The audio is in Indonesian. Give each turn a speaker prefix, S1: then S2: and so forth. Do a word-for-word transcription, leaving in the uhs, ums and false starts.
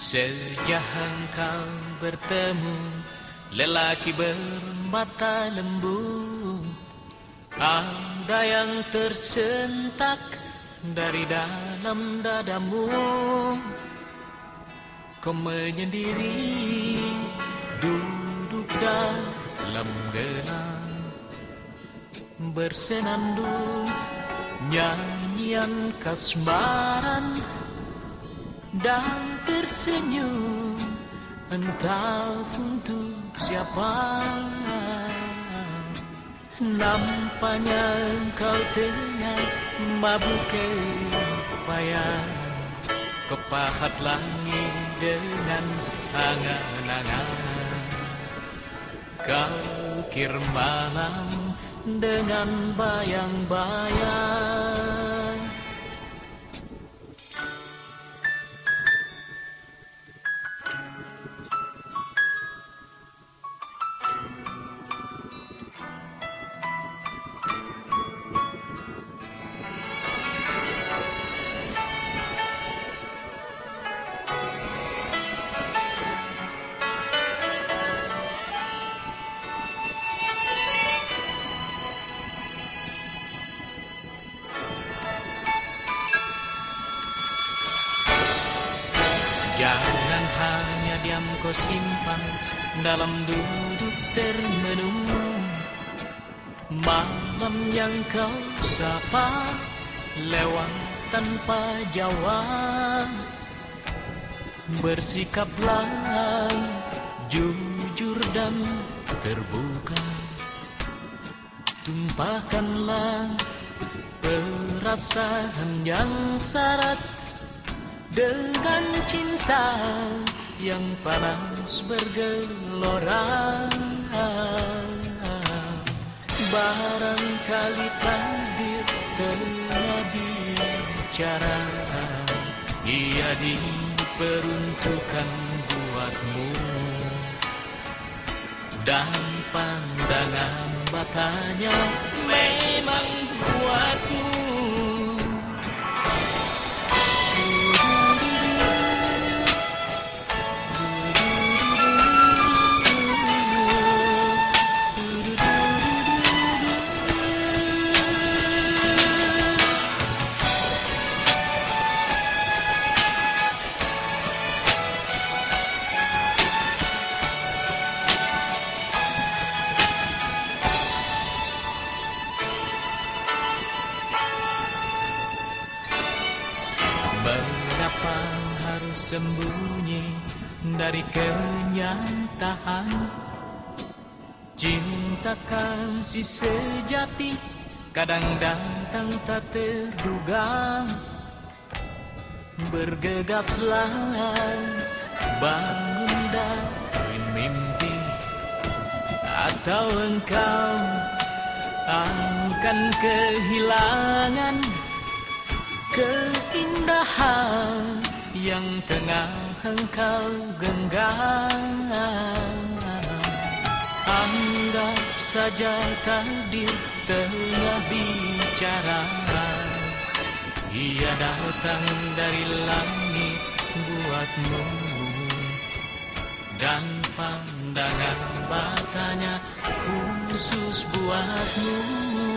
S1: Sejak engkau bertemu lelaki bermata lembu, ada yang tersentak dari dalam dadamu. Kau menyendiri duduk dalam gelap, bersenandung nyanyian kasmaran dan tersenyum, entah untuk siapa. Nampaknya engkau tengah mabuk payah, kau pahat langit dengan angan-angan. Kau ukir malam dengan bayang-bayang. Jangan hanya diam kau simpan dalam duduk termenung. Malam yang kau sapa lewat tanpa jawab. Bersikaplah jujur dan terbuka, tumpahkanlah perasaan yang syarat dengan cinta yang panas bergelora. Barangkali takdir tengah bicara, ia diperuntukkan buatmu, dan pandangan matanya memang buatmu. Mengapa harus sembunyi dari kenyataan? Cinta kasih sejati kadang datang tak terduga. Bergegaslah, bangun dari mimpi, atau engkau akan kehilangan keindahan yang tengah engkau genggam. Anggap saja takdir tengah bicara, ia datang dari langit buatmu, dan pandangan matanya khusus buatmu.